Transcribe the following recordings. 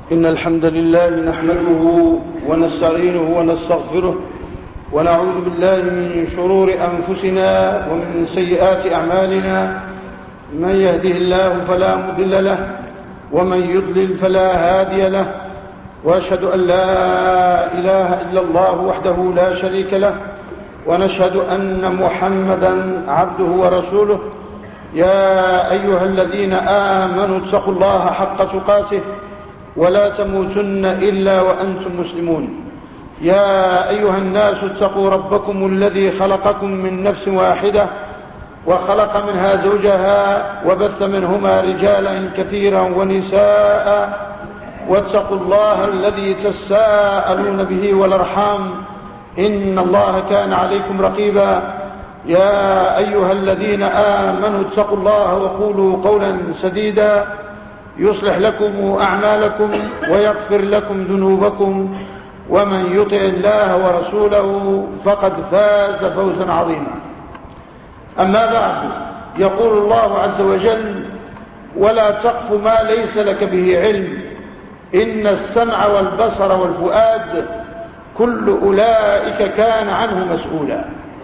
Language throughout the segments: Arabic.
إن الحمد لله نحمده ونستعينه ونستغفره ونعوذ بالله من شرور أنفسنا ومن سيئات أعمالنا. من يهده الله فلا مضل له ومن يضلل فلا هادي له، وأشهد أن لا إله إلا الله وحده لا شريك له، ونشهد أن محمدا عبده ورسوله. يا أيها الذين آمنوا اتقوا الله حق تقاته ولا تموتن إلا وأنتم مسلمون. يا أيها الناس اتقوا ربكم الذي خلقكم من نفس واحدة وخلق منها زوجها وبث منهما رجالا كثيرا ونساء، واتقوا الله الذي تساءلون به والأرحام إن الله كان عليكم رقيبا. يا أيها الذين آمنوا اتقوا الله وقولوا قولا سديدا يصلح لكم أعمالكم ويغفر لكم ذنوبكم، ومن يطع الله ورسوله فقد فاز فوزا عظيما. أما بعد، يقول الله عز وجل: ولا تقف ما ليس لك به علم إن السمع والبصر والفؤاد كل أولئك كان عنه مسؤولا.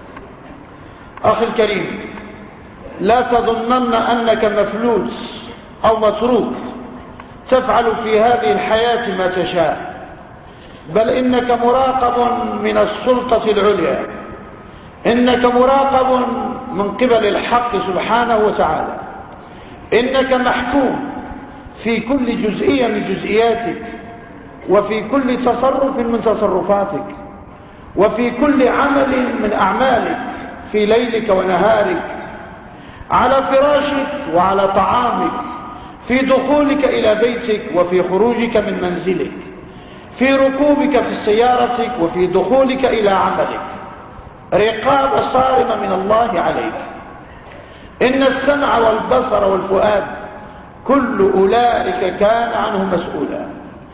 أخي الكريم، لا تظنن أنك مفلوس أو متروك تفعل في هذه الحياة ما تشاء، بل إنك مراقب من السلطة العليا، إنك مراقب من قبل الحق سبحانه وتعالى، إنك محكوم في كل جزئية من جزئياتك، وفي كل تصرف من تصرفاتك، وفي كل عمل من أعمالك، في ليلك ونهارك، على فراشك وعلى طعامك، في دخولك إلى بيتك وفي خروجك من منزلك، في ركوبك في سيارتك وفي دخولك إلى عملك، رقابة صارمة من الله عليك. إن السمع والبصر والفؤاد كل أولئك كان عنه مسؤولا.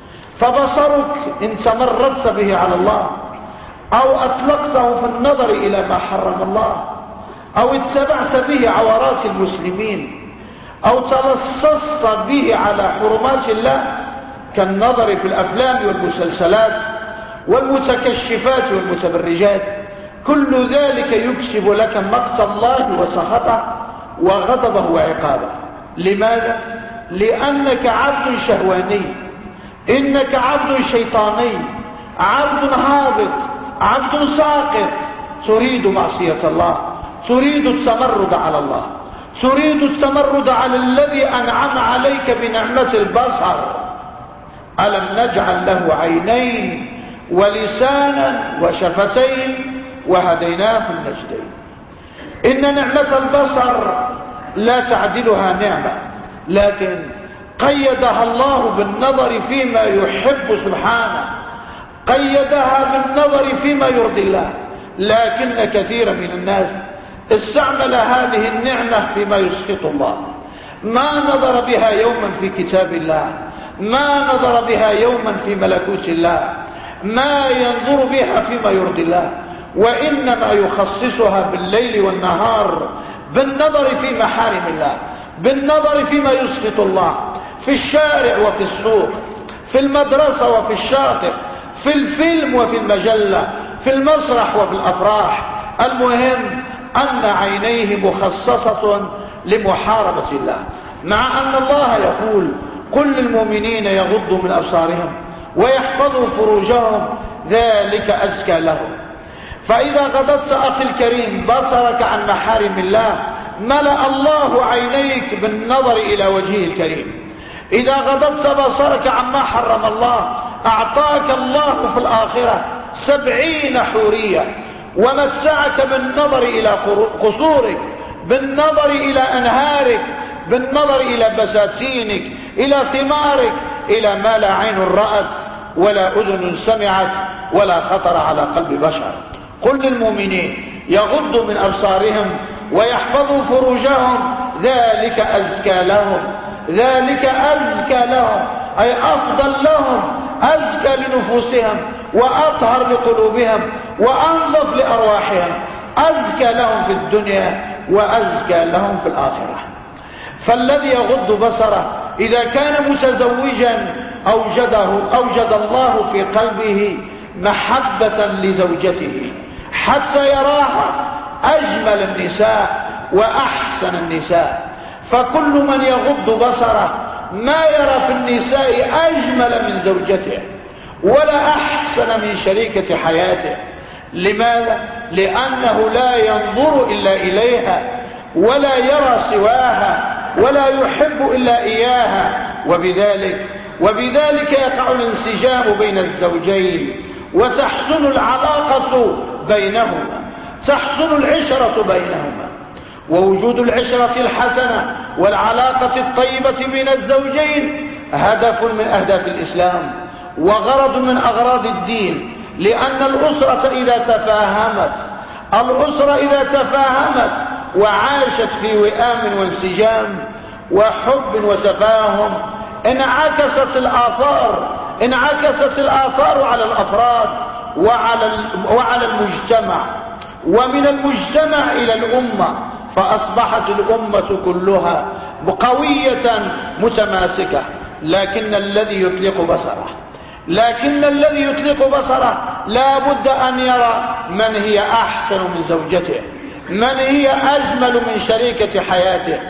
فبصرك إن تمردت به على الله، أو أطلقته في النظر إلى ما حرم الله، أو اتبعت به عورات المسلمين، أو تلصصت به على حرمات الله كالنظر في الأفلام والمسلسلات والمتكشفات والمتبرجات، كل ذلك يكسب لك مقت الله وسخطه وغضبه وعقابه. لماذا؟ لأنك عبد شهواني، إنك عبد شيطاني، عبد هابط، عبد ساقط، تريد معصية الله، تريد التمرد على الله، تريد التمرد على الذي أنعم عليك بنعمة البصر. ألم نجعل له عينين ولسانا وشفتين وهديناه النجدين. إن نعمة البصر لا تعدلها نعمة، لكن قيدها الله بالنظر فيما يحب سبحانه، قيدها بالنظر فيما يرضي الله. لكن كثيرا من الناس استعمل هذه النعمة فيما يسخط الله، ما نظر بها يوما في كتاب الله، ما نظر بها يوما في ملكوت الله، ما ينظر بها فيما يرضي الله، وإنما يخصصها بالليل والنهار بالنظر في محارم الله، بالنظر فيما يسخط الله، في الشارع وفي السوق، في المدرسة وفي الشاطئ، في الفيلم وفي المجلة، في المسرح وفي الأفراح. المهم أن عينيه مخصصة لمحاربة الله، مع أن الله يقول: قل للمؤمنين يغضوا من أبصارهم ويحفظوا فروجهم ذلك أزكى لهم. فإذا غضبت أخي الكريم بصرك عن محارم الله، ملأ الله عينيك بالنظر إلى وجهه الكريم. إذا غضبت بصرك عما حرم الله، أعطاك الله في الآخرة 70 حورية، ومتعك بالنظر إلى قصورك، بالنظر إلى أنهارك، بالنظر إلى بساتينك، إلى ثمارك، إلى ما لا عين رأت ولا أذن سمعت ولا خطر على قلب بشر. قل للمؤمنين يغضوا من أبصارهم ويحفظوا فروجهم ذلك أزكى لهم، ذلك أزكى لهم، أي أفضل لهم، أزكى لنفوسهم وأطهر لقلوبهم وأنظف لأرواحهم، أزكى لهم في الدنيا وأزكى لهم في الآخرة. فالذي يغض بصره إذا كان متزوجا أوجد الله في قلبه محبة لزوجته حتى يراها أجمل النساء وأحسن النساء. فكل من يغض بصره ما يرى في النساء أجمل من زوجته ولا أحسن من شريكة حياته. لماذا؟ لأنه لا ينظر إلا إليها ولا يرى سواها ولا يحب إلا إياها، وبذلك يقع الانسجام بين الزوجين وتحسن العلاقة بينهما، تحسن العشرة بينهما. ووجود العشرة الحسنة والعلاقة الطيبة بين الزوجين هدف من أهداف الإسلام وغرض من أغراض الدين، لأن الأسرة إذا تفاهمت وعاشت في وئام وانسجام وحب وتفاهم انعكست الآثار على الأفراد وعلى المجتمع، ومن المجتمع إلى الأمة، فأصبحت الأمة كلها قوية متماسكة. لكن الذي يطلق بصره لا بد أن يرى من هي أحسن من زوجته، من هي أجمل من شريكة حياته،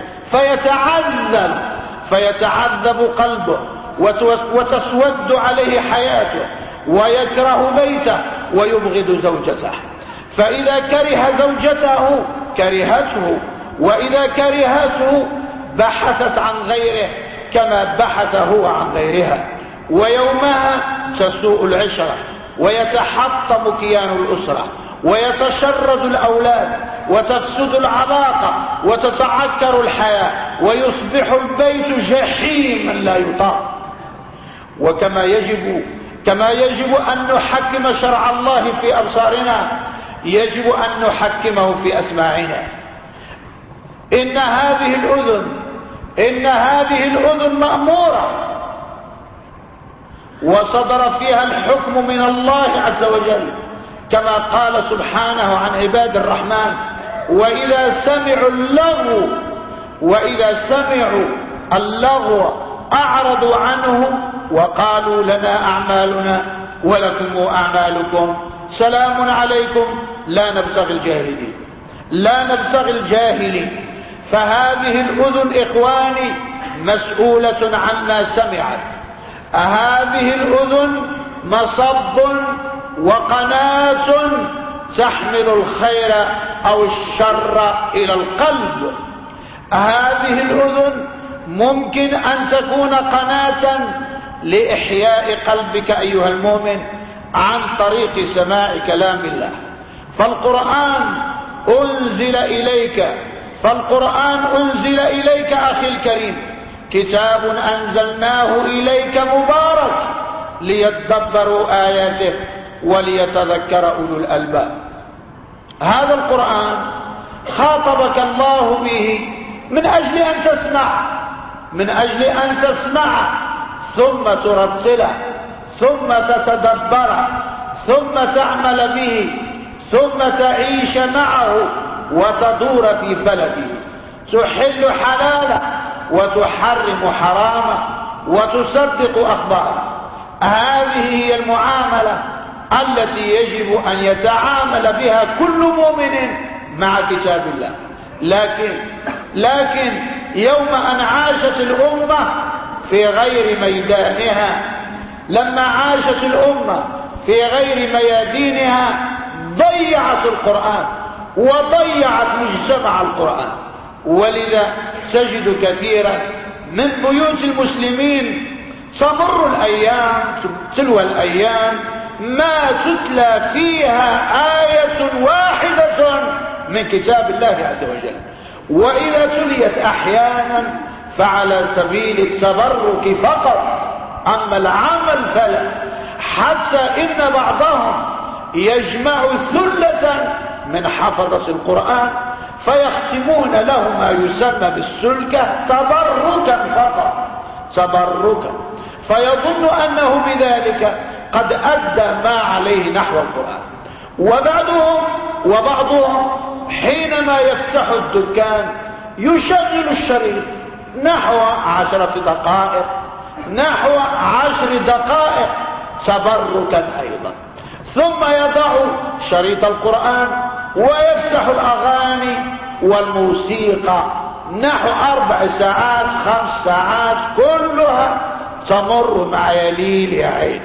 فيتعذب قلبه وتسود عليه حياته ويكره بيته ويبغض زوجته. فإذا كره زوجته كرهته، وإذا كرهته بحثت عن غيره كما بحث هو عن غيرها، ويومها تسوء العشرة ويتحطم كيان الأسرة ويتشرد الأولاد وتفسد العلاقة وتتعكر الحياة ويصبح البيت جحيما لا يطاق. كما يجب أن نحكم شرع الله في أبصارنا يجب أن نحكمه في أسماعنا. إن هذه الأذن مأمورة وصدر فيها الحكم من الله عز وجل، كما قال سبحانه عن عباد الرحمن: وإذا سمعوا اللغو أعرضوا عنه وقالوا لنا أعمالنا ولكم أعمالكم سلام عليكم لا نبتغي الجاهلين. فهذه الأذن إخواني مسؤولة عما سمعت. هذه الأذن مصب وقناة تحمل الخير أو الشر إلى القلب. هذه الأذن ممكن أن تكون قناة لإحياء قلبك أيها المؤمن عن طريق سماع كلام الله. فالقرآن أنزل إليك أخي الكريم، كتاب أنزلناه إليك مبارك ليدبروا آياته وليتذكر أولو الألباب. هذا القرآن خاطبك الله به من أجل أن تسمع ثم ترتله ثم تتدبره ثم تعمل به ثم تعيش معه وتدور في فلكه، تحل حلاله وتحرم حرامه وتصدق أخباره. هذه هي المعاملة التي يجب أن يتعامل بها كل مؤمن مع كتاب الله. لكن يوم أن عاشت الأمة في غير ميدانها، لما عاشت الأمة في غير ميادينها، ضيعت القرآن وضيعت مجتمع القرآن. ولذا تجد كثيرا من بيوت المسلمين تمر الأيام تلو الأيام ما تتلى فيها آية واحدة من كتاب الله عز وجل، وإذا تليت أحيانا فعلى سبيل التبرك فقط، أما العمل فلا. حتى إن بعضهم يجمع ثلة من حفظة القرآن فيختمون له ما يسمى بالسلكة تبركا فقط، فيظن أنه بذلك قد أدى ما عليه نحو القرآن. وبعضهم حينما يفتح الدكان يشغل الشريط نحو 10 دقائق نحو 10 دقائق تبركا أيضا، ثم يضع شريط القرآن ويفتح الأغاني والموسيقى نحو 4 ساعات 5 ساعات كلها تمر مع يليل يا عين.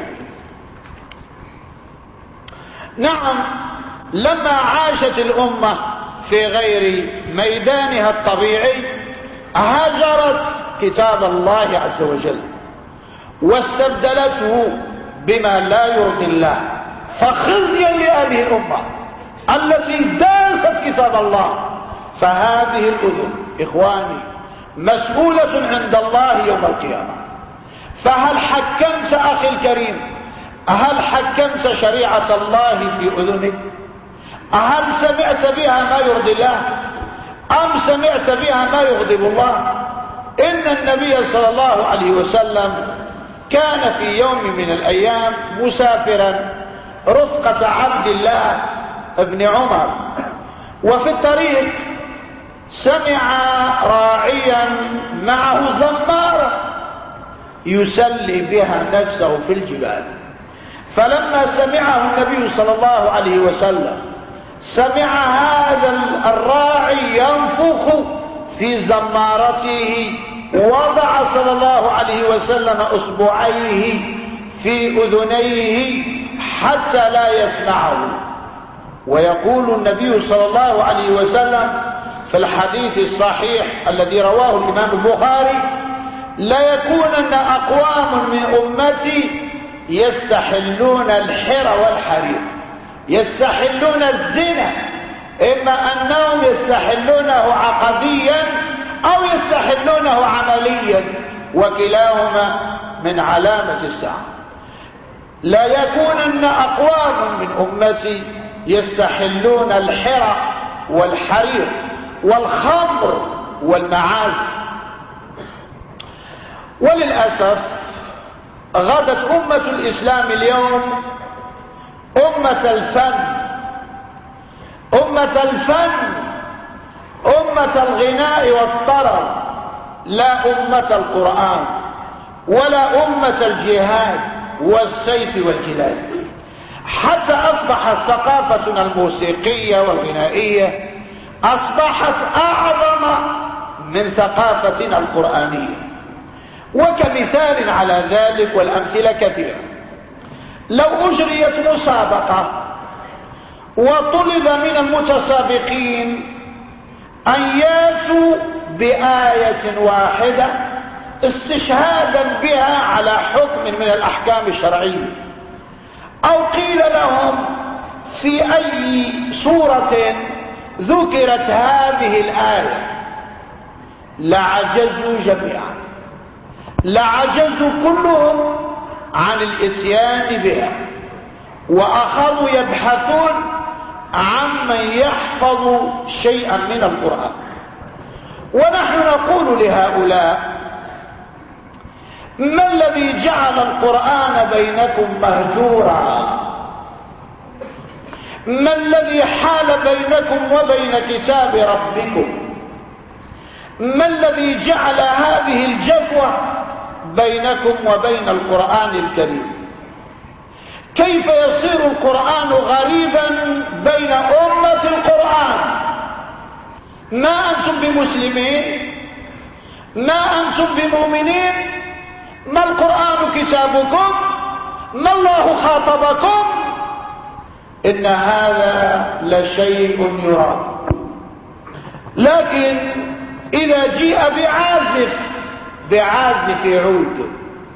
نعم، لما عاشت الأمة في غير ميدانها الطبيعي هجرت كتاب الله عز وجل واستبدلته بما لا يرضي الله، فخزيا لهذه الأمة التي داست كتاب الله. فهذه الأذن إخواني مسؤولة عند الله يوم القيامة. فهل حكمت أخي الكريم، هل حكمت شريعة الله في أذنك؟ هل سمعت بها ما يرضي الله أم سمعت بها ما يغضب الله؟ إن النبي صلى الله عليه وسلم كان في يوم من الأيام مسافرا رفقة عبد الله بن عمر، وفي الطريق سمع راعيا معه زمارة يسلي بها نفسه في الجبال. فلما سمعه النبي صلى الله عليه وسلم سمع هذا الراعي ينفخ في زمارته، وضع صلى الله عليه وسلم أصبعيه في أذنيه حتى لا يسمعه. ويقول النبي صلى الله عليه وسلم في الحديث الصحيح الذي رواه الإمام البخاري: لا يكونن أقوام من أمتي يستحلون الحر والحرير، يستحلون الزنا، إما أنهم يستحلونه عقديا أو يستحلونه عمليا، وكلاهما من علامة الساعة. لا يكونن أقوام من أمتي يستحلون الحر والحرير والخمر والمعازف. وللأسف غدت أمة الإسلام اليوم أمة الفن، أمة الفن، أمة الغناء والطرب، لا أمة القرآن ولا أمة الجهاد والسيف والجلاد. حتى أصبحت ثقافتنا الموسيقية والغنائية أصبحت أعظم من ثقافتنا القرآنية. وكمثال على ذلك والأمثلة كثيرة، لو أجريت مسابقة وطلب من المتسابقين أن ياتوا بآية واحدة استشهادا بها على حكم من الأحكام الشرعية، أو قيل لهم في أي سورة ذكرت هذه الآية، لعجزوا جميعا، لعجزوا كلهم عن الاتيان بها، وأخذوا يبحثون عمن يحفظ شيئا من القرآن. ونحن نقول لهؤلاء: ما الذي جعل القرآن بينكم مهجورا؟ ما الذي حال بينكم وبين كتاب ربكم؟ ما الذي جعل هذه الجفوة بينكم وبين القرآن الكريم؟ كيف يصير القرآن غريبا بين أمة القرآن؟ ما أنتم بمسلمين، ما أنتم بمؤمنين، ما القرآن كتابكم، ما الله خاطبكم. إن هذا لشيء يرام. لكن إذا جيء بعازف عود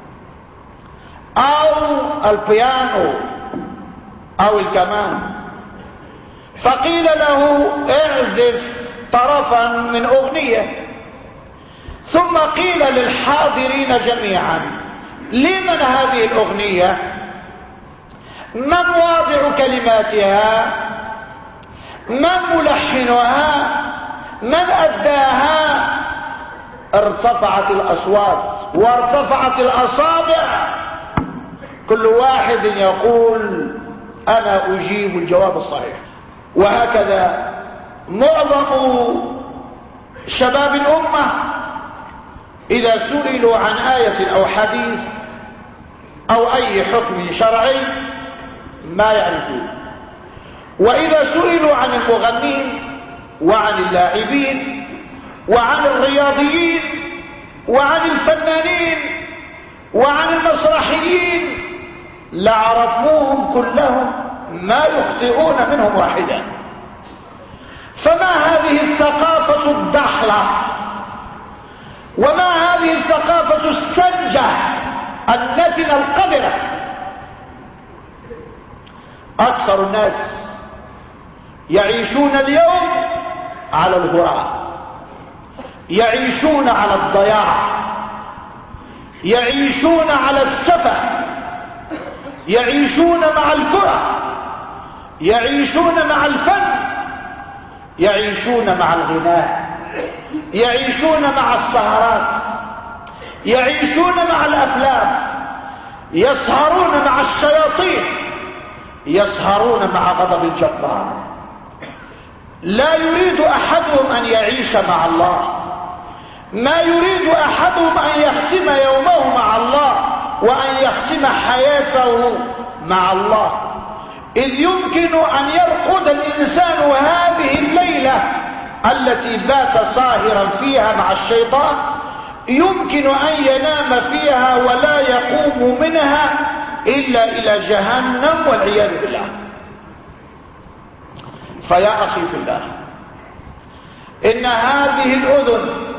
أو البيانو أو الكمان، فقيل له اعزف طرفا من أغنية، ثم قيل للحاضرين جميعا: لمن هذه الأغنية؟ من واضع كلماتها؟ من ملحنها؟ من أداها؟ ارتفعت الأصوات وارتفعت الأصابع، كل واحد يقول: أنا أجيب الجواب الصحيح. وهكذا معظم شباب الأمة إذا سئلوا عن آية أو حديث أو أي حكم شرعي ما يعرفون. وإذا سئلوا عن المغنين وعن اللاعبين وعن الرياضيين وعن الفنانين وعن المسرحيين لعرفوهم كلهم ما يخطئون منهم واحدا. فما هذه الثقافة الضحلة وما هذه الثقافة السنجة النتنة القذرة؟ أكثر الناس يعيشون اليوم على الهراء، يعيشون على الضياع، يعيشون على السفه، يعيشون مع الكرة، يعيشون مع الفن، يعيشون مع الغناء، يعيشون مع السهرات، يعيشون مع الأفلام، يسهرون مع الشياطين، يسهرون مع غضب الجبار. لا يريد أحدهم أن يعيش مع الله، ما يريد أحدهم أن يختم يومه مع الله وأن يختم حياته مع الله. إذ يمكن أن يرقد الإنسان هذه الليلة التي بات ساهرا فيها مع الشيطان، يمكن أن ينام فيها ولا يقوم منها إلا إلى جهنم والعياذ بالله. فيا أخي في الله، إن هذه الأذن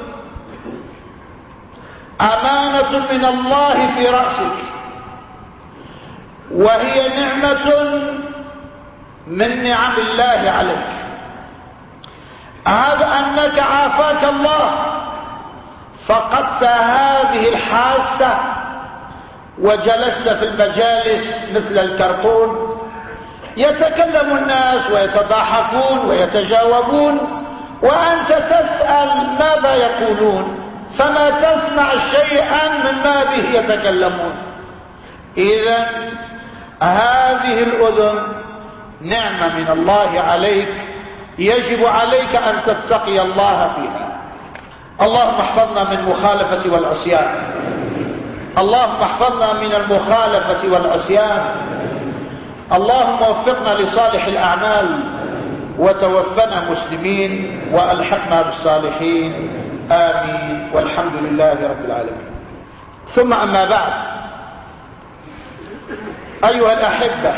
أمانة من الله في رأسك، وهي نعمة من نعم الله عليك. هذا أنك عافاك الله فقدت هذه الحاسة وجلست في المجالس مثل الكرتون، يتكلم الناس ويتضاحكون ويتجاوبون وأنت تسأل ماذا يقولون، فما تسمع شيئا مما به يتكلمون. إذن هذه الأذن نعمة من الله عليك، يجب عليك أن تتقي الله فيها. اللهم احفظنا من المخالفة والعصيان، اللهم احفظنا من المخالفة والعصيان، اللهم وفقنا لصالح الأعمال وتوفنا مسلمين وألحقنا بالصالحين، آمين، والحمد لله رب العالمين. ثم أما بعد، أيها الأحبة،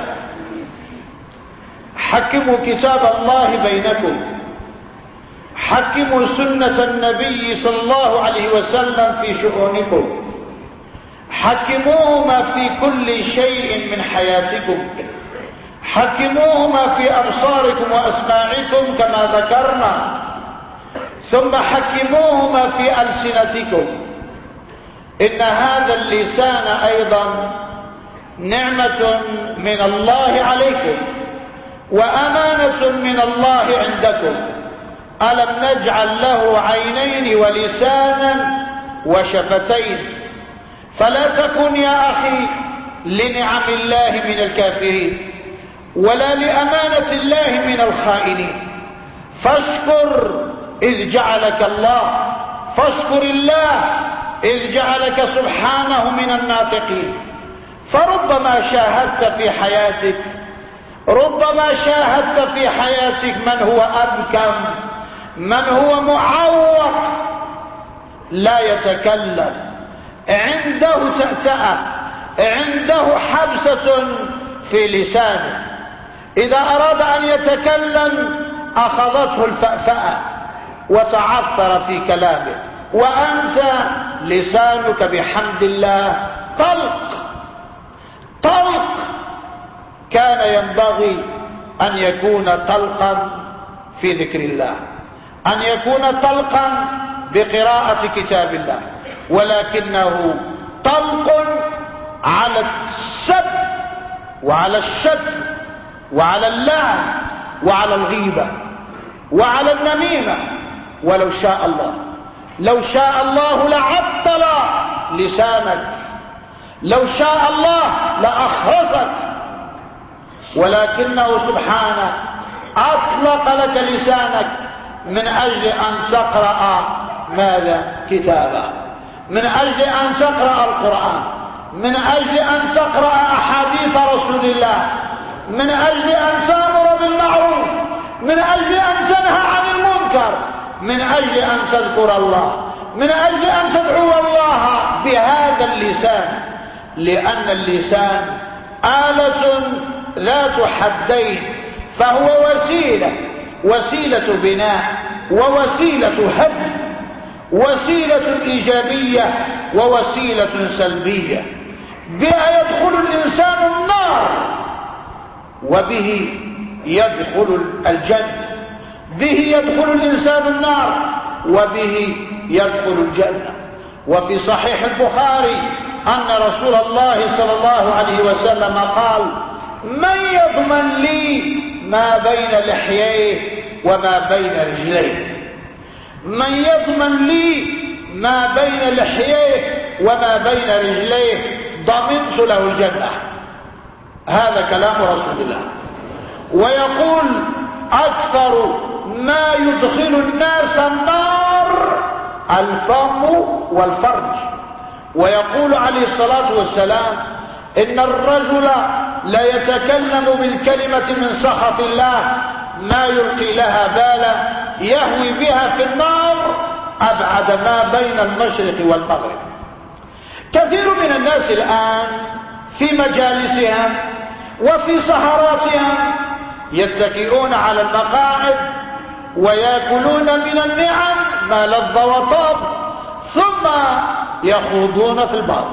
حكموا كتاب الله بينكم، حكموا سنة النبي صلى الله عليه وسلم في شؤونكم، حكموهما في كل شيء من حياتكم، حكموهما في أبصاركم وأسماعكم كما ذكرنا، ثم حكموهما في ألسنتكم. إن هذا اللسان أيضا نعمة من الله عليكم وأمانة من الله عندكم. ألم نجعل له عينين ولسانا وشفتين؟ فلا تكن يا أخي لنعم الله من الكافرين ولا لأمانة الله من الخائنين. فاشكر إذ جعلك الله، فاشكر الله إذ جعلك سبحانه من الناطقين. فربما شاهدت في حياتك، ربما شاهدت في حياتك من هو أبكم، من هو معوق لا يتكلم، عنده تأتأة، عنده حبسة في لسانه، إذا أراد أن يتكلم أخذته الفأفأة وتعثر في كلامه. وأنت لسانك بحمد الله طلق طلق، كان ينبغي أن يكون طلقا في ذكر الله، أن يكون طلقا بقراءة كتاب الله، ولكنه طلق على السب وعلى الشتم وعلى اللعن وعلى الغيبة وعلى النميمة. ولو شاء الله، لو شاء الله لعطل لسانك، لو شاء الله لأخرسك، ولكنه سبحانه أطلق لك لسانك من أجل أن تقرأ ماذا؟ كتابا، من أجل أن تقرأ القرآن، من أجل أن تقرأ أحاديث رسول الله، من أجل أن تأمر بالمعروف، من أجل أن تنهى عن المنكر، من أجل أن تذكر الله، من أجل أن تدعو الله بهذا اللسان، لأن اللسان آلة ذات حدين، فهو وسيلة بناء ووسيلة هدم، وسيلة إيجابية ووسيلة سلبية. بها يدخل الإنسان النار وبه يدخل الجنة، به يدخل الإنسان النار وبه يدخل الجنة. وفي صحيح البخاري أن رسول الله صلى الله عليه وسلم قال: من يضمن لي ما بين لحييه وما بين رجليه؟ من يضمن لي ما بين لحييه وما بين رجليه ضمنت له الجنة. هذا كلام رسول الله. ويقول: أكثر ما يدخل الناس النار الفم والفرج. ويقول عليه الصلاة والسلام: إن الرجل لا يتكلم بالكلمة من سخط الله ما يلقي لها بالا يهوي بها في النار أبعد ما بين المشرق والمغرب. كثير من الناس الآن في مجالسهم وفي سهراتهم يتكئون على المقاعد ويأكلون من النعم ما لذ وطاب، ثم يخوضون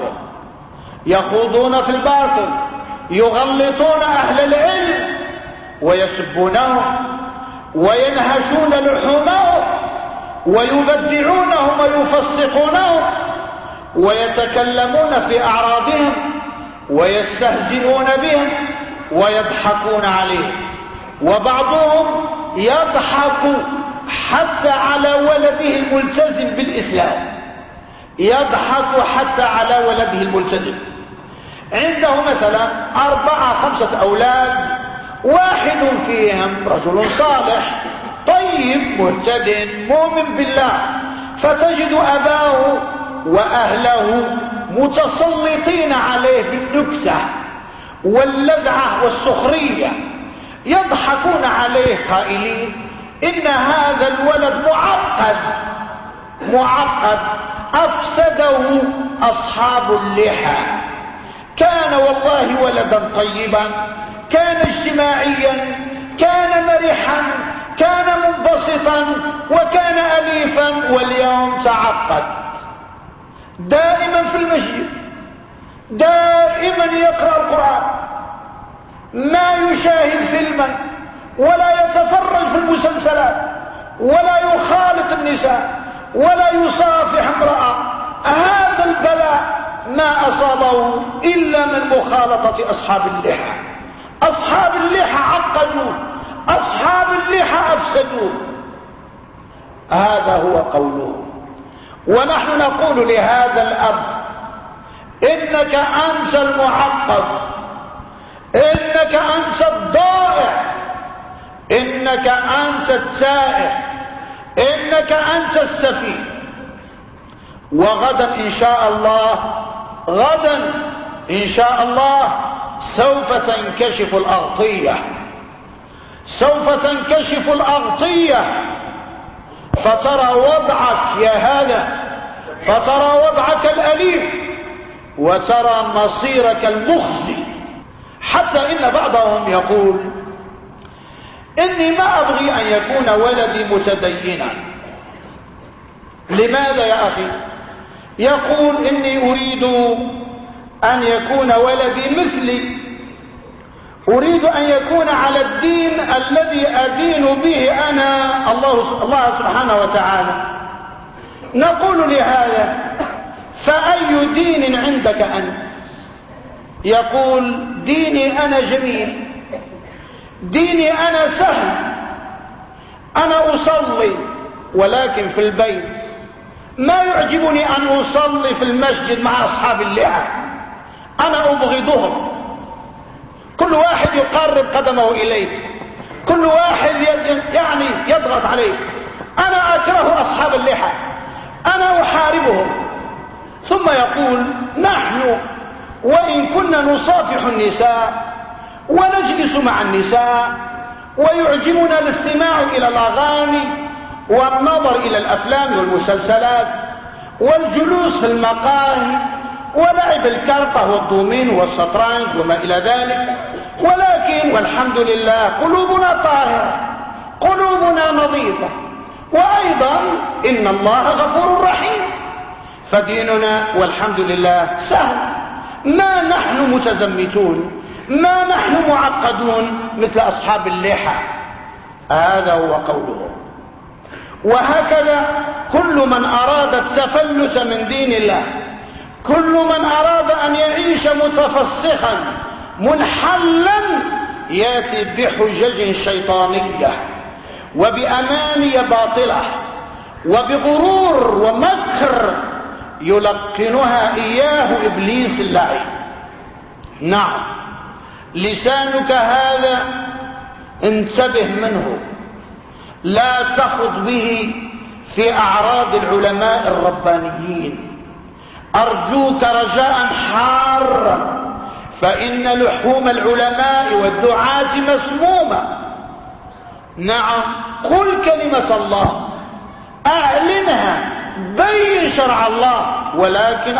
في الباطل، يغلطون أهل العلم ويسبونهم وينهشون لحومهم ويبدعونهم ويفسقونهم ويتكلمون في أعراضهم ويستهزئون بهم ويضحكون عليهم. وبعضهم يضحك حتى على ولده الملتزم بالإسلام، يضحك حتى على ولده الملتزم. عنده مثلا 4-5 أولاد، واحد فيهم رجل صالح طيب مهتد مؤمن بالله، فتجد أباه وأهله متسلطين عليه بالنكسة واللذعة والسخرية، يضحكون عليه قائلين: إن هذا الولد معقد أفسده أصحاب اللحى. كان والله ولدا طيبا، كان اجتماعيا، كان مرحا، كان منبسطا، وكان أليفا، واليوم تعقد. دائما في المسجد، دائما يقرأ القرآن، ما يشاهد فيلما ولا يتفرج في المسلسلات ولا يخالط النساء ولا يصافح امرأة. هذا البلاء ما أصابه إلا من مخالطة أصحاب اللحى. أصحاب اللحى عقدوه، أصحاب اللحى أفسدوه. هذا هو قوله. ونحن نقول لهذا الأب: إنك أنت المعقد، إنك أنت الضائع، إنك أنت التائه، إنك أنت السفيه. وغدا إن شاء الله، غدا إن شاء الله سوف تنكشف الأغطية، سوف تنكشف الأغطية، فترى وضعك يا هذا، فترى وضعك الأليم، وترى مصيرك المخزي. حتى إن بعضهم يقول: إني ما أبغي أن يكون ولدي متدينا. لماذا يا أخي؟ يقول: إني أريد أن يكون ولدي مثلي، أريد أن يكون على الدين الذي أدين به أنا الله سبحانه وتعالى. نقول لهذا: فأي دين عندك أنت؟ يقول: ديني أنا جميل، ديني أنا سهل، أنا أصلي ولكن في البيت، ما يعجبني أن أصلي في المسجد مع أصحاب اللحى، أنا أبغضهم. كل واحد يقرب قدمه إليه، كل واحد يعني يضغط عليه. أنا أكره أصحاب اللحى، أنا أحاربهم، ثم يقول نحن وإن كنا نصافح النساء ونجلس مع النساء ويعجبنا الاستماع إلى الأغاني والنظر إلى الأفلام والمسلسلات والجلوس في المقاهي ولعب الكرطة والضومين والشطرنج وما إلى ذلك، ولكن والحمد لله قلوبنا طاهرة، قلوبنا نظيفة، وأيضا إن الله غفور رحيم، فديننا والحمد لله سهل، ما نحن متزمتون، ما نحن معقدون مثل أصحاب اللحى. هذا هو قوله. وهكذا كل من أراد التفلت من دين الله، كل من أراد أن يعيش متفسخا منحلا ياتي بحجج شيطانية وبأماني باطلة وبغرور ومكر يلقنها إياه إبليس اللعين. نعم، لسانك هذا انتبه منه، لا تخض به في أعراض العلماء الربانيين، أرجوك رجاء حارا، فإن لحوم العلماء والدعاة مسمومة. نعم، قل كلمة الله، أعلنها، بين شرع الله، ولكن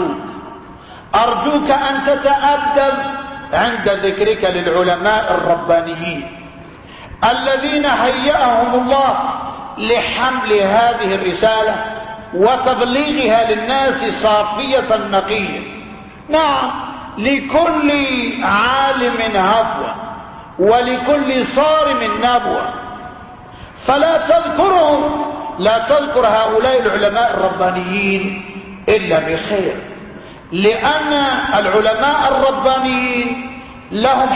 أرجوك أن تتأدب عند ذكرك للعلماء الربانيين الذين هيأهم الله لحمل هذه الرسالة وتبليغها للناس صافية نقية. نعم، لكل عالم هفوة ولكل صارم نبوة، فلا تذكرهم، لا تذكر هؤلاء العلماء الربانيين إلا بخير، لأن العلماء الربانيين لهم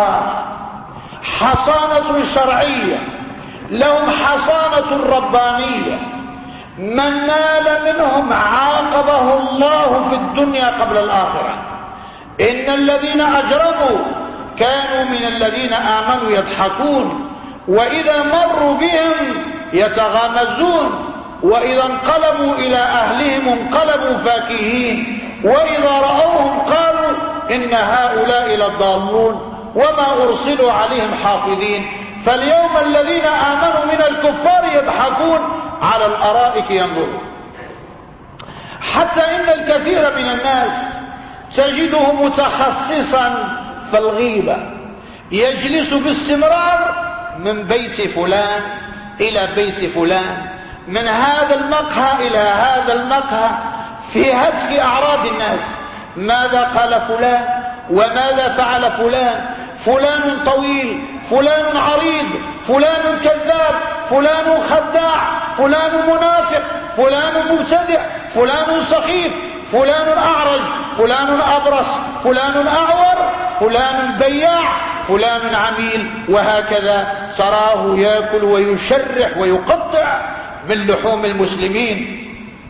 حصانة شرعية، لهم حصانة ربانية، من نال منهم عاقبه الله في الدنيا قبل الآخرة. إن الذين أجرموا كانوا من الذين آمنوا يضحكون، وإذا مروا بهم يتغامزون، وإذا انقلبوا إلى أهلهم انقلبوا فاكهين، وإذا رأوهم قالوا إن هؤلاء لضالون وما أرسلوا عليهم حافظين. فاليوم الذين آمنوا من الكفار يضحكون على الأرائك ينظرون. حتى إن الكثير من الناس تجده متخصصا في الغيبة، يجلس باستمرار من بيت فلان إلى بيت فلان، من هذا المقهى إلى هذا المقهى، في هتك أعراض الناس، ماذا قال فلان وماذا فعل فلان، فلان طويل، فلان عريض، فلان كذاب، فلان خداع، فلان منافق، فلان مبتدع، فلان سخيف، فلان أعرج، فلان أبرص، فلان أعور، فلان بياع، فلان عميل، وهكذا تراه يأكل ويشرح ويقطع من لحوم المسلمين.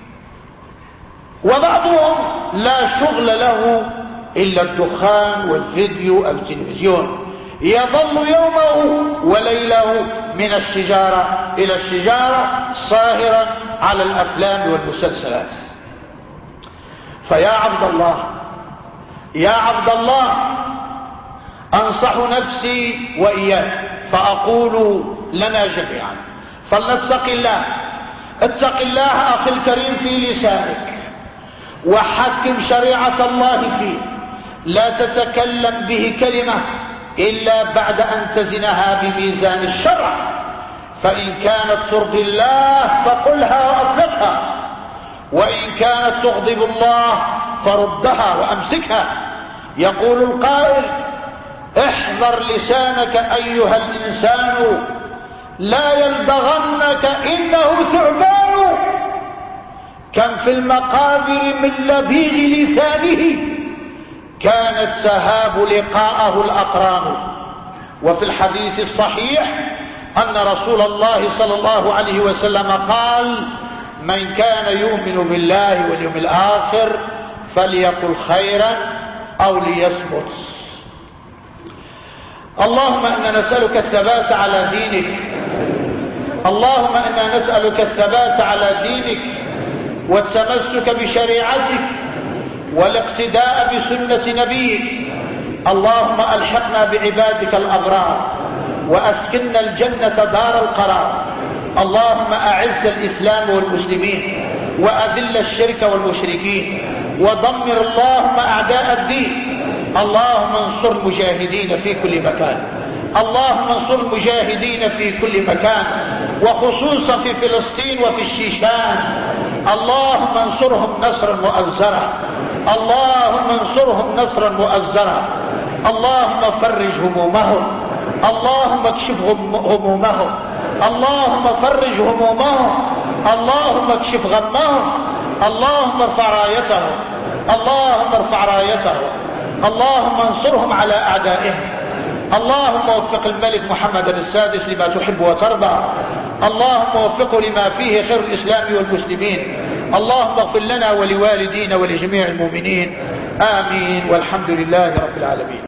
وبعضهم لا شغل له إلا الدخان والفيديو أو التلفزيون، يظل يومه وليله من الشجارة إلى الشجارة صاهرا على الأفلام والمسلسلات. فيا عبد الله، يا عبد الله، أنصح نفسي وإياك، فأقول لنا جميعا فلنتق الله. اتق الله أخي الكريم في لسانك، وحكم شريعة الله فيه، لا تتكلم به كلمة إلا بعد أن تزنها بميزان الشرع، فإن كانت ترضي الله فقلها وأطلقها، وإن كانت تغضب الله فردها وأمسكها. يقول القائل: احذر لسانك أيها الإنسان لا يلدغنك إنه ثعبان. كم في المقابر من لبيغ لسانه كانت تهاب لقاءه الأقران. وفي الحديث الصحيح أن رسول الله صلى الله عليه وسلم قال: من كان يؤمن بالله واليوم الآخر فليقل خيرا أو ليصمت. اللهم إنا نسألك الثبات على دينك، اللهم إنا نسألك الثبات على دينك، والتمسك بشريعتك والاقتداء بسنة نبيك. اللهم ألحقنا بعبادك الأبرار وأسكننا الجنة دار القرار. اللهم أعز الإسلام والمسلمين وأذل الشرك والمشركين ودمر اللهم أعداء الدين. اللهم انصر المجاهدين في كل مكان. اللهم انصر المجاهدين في كل مكان وخصوصا في فلسطين وفي الشيشان. اللهم انصرهم نصرا مؤزرا. اللهم انصرهم نصرا مؤزرا. اللهم فرج همومهم. اللهم اكشف همومهم. اللهم فرج همومهم. اللهم اكشف غمهم. اللهم ارفع رايتهم. اللهم ارفع رايتهم. اللهم انصرهم على أعدائهم. اللهم وفق الملك محمد السادس لما تحب وترضى. اللهم وفقه لما فيه خير الإسلام والمسلمين. اللهم اغفر لنا ولوالدينا ولجميع المؤمنين. آمين والحمد لله رب العالمين.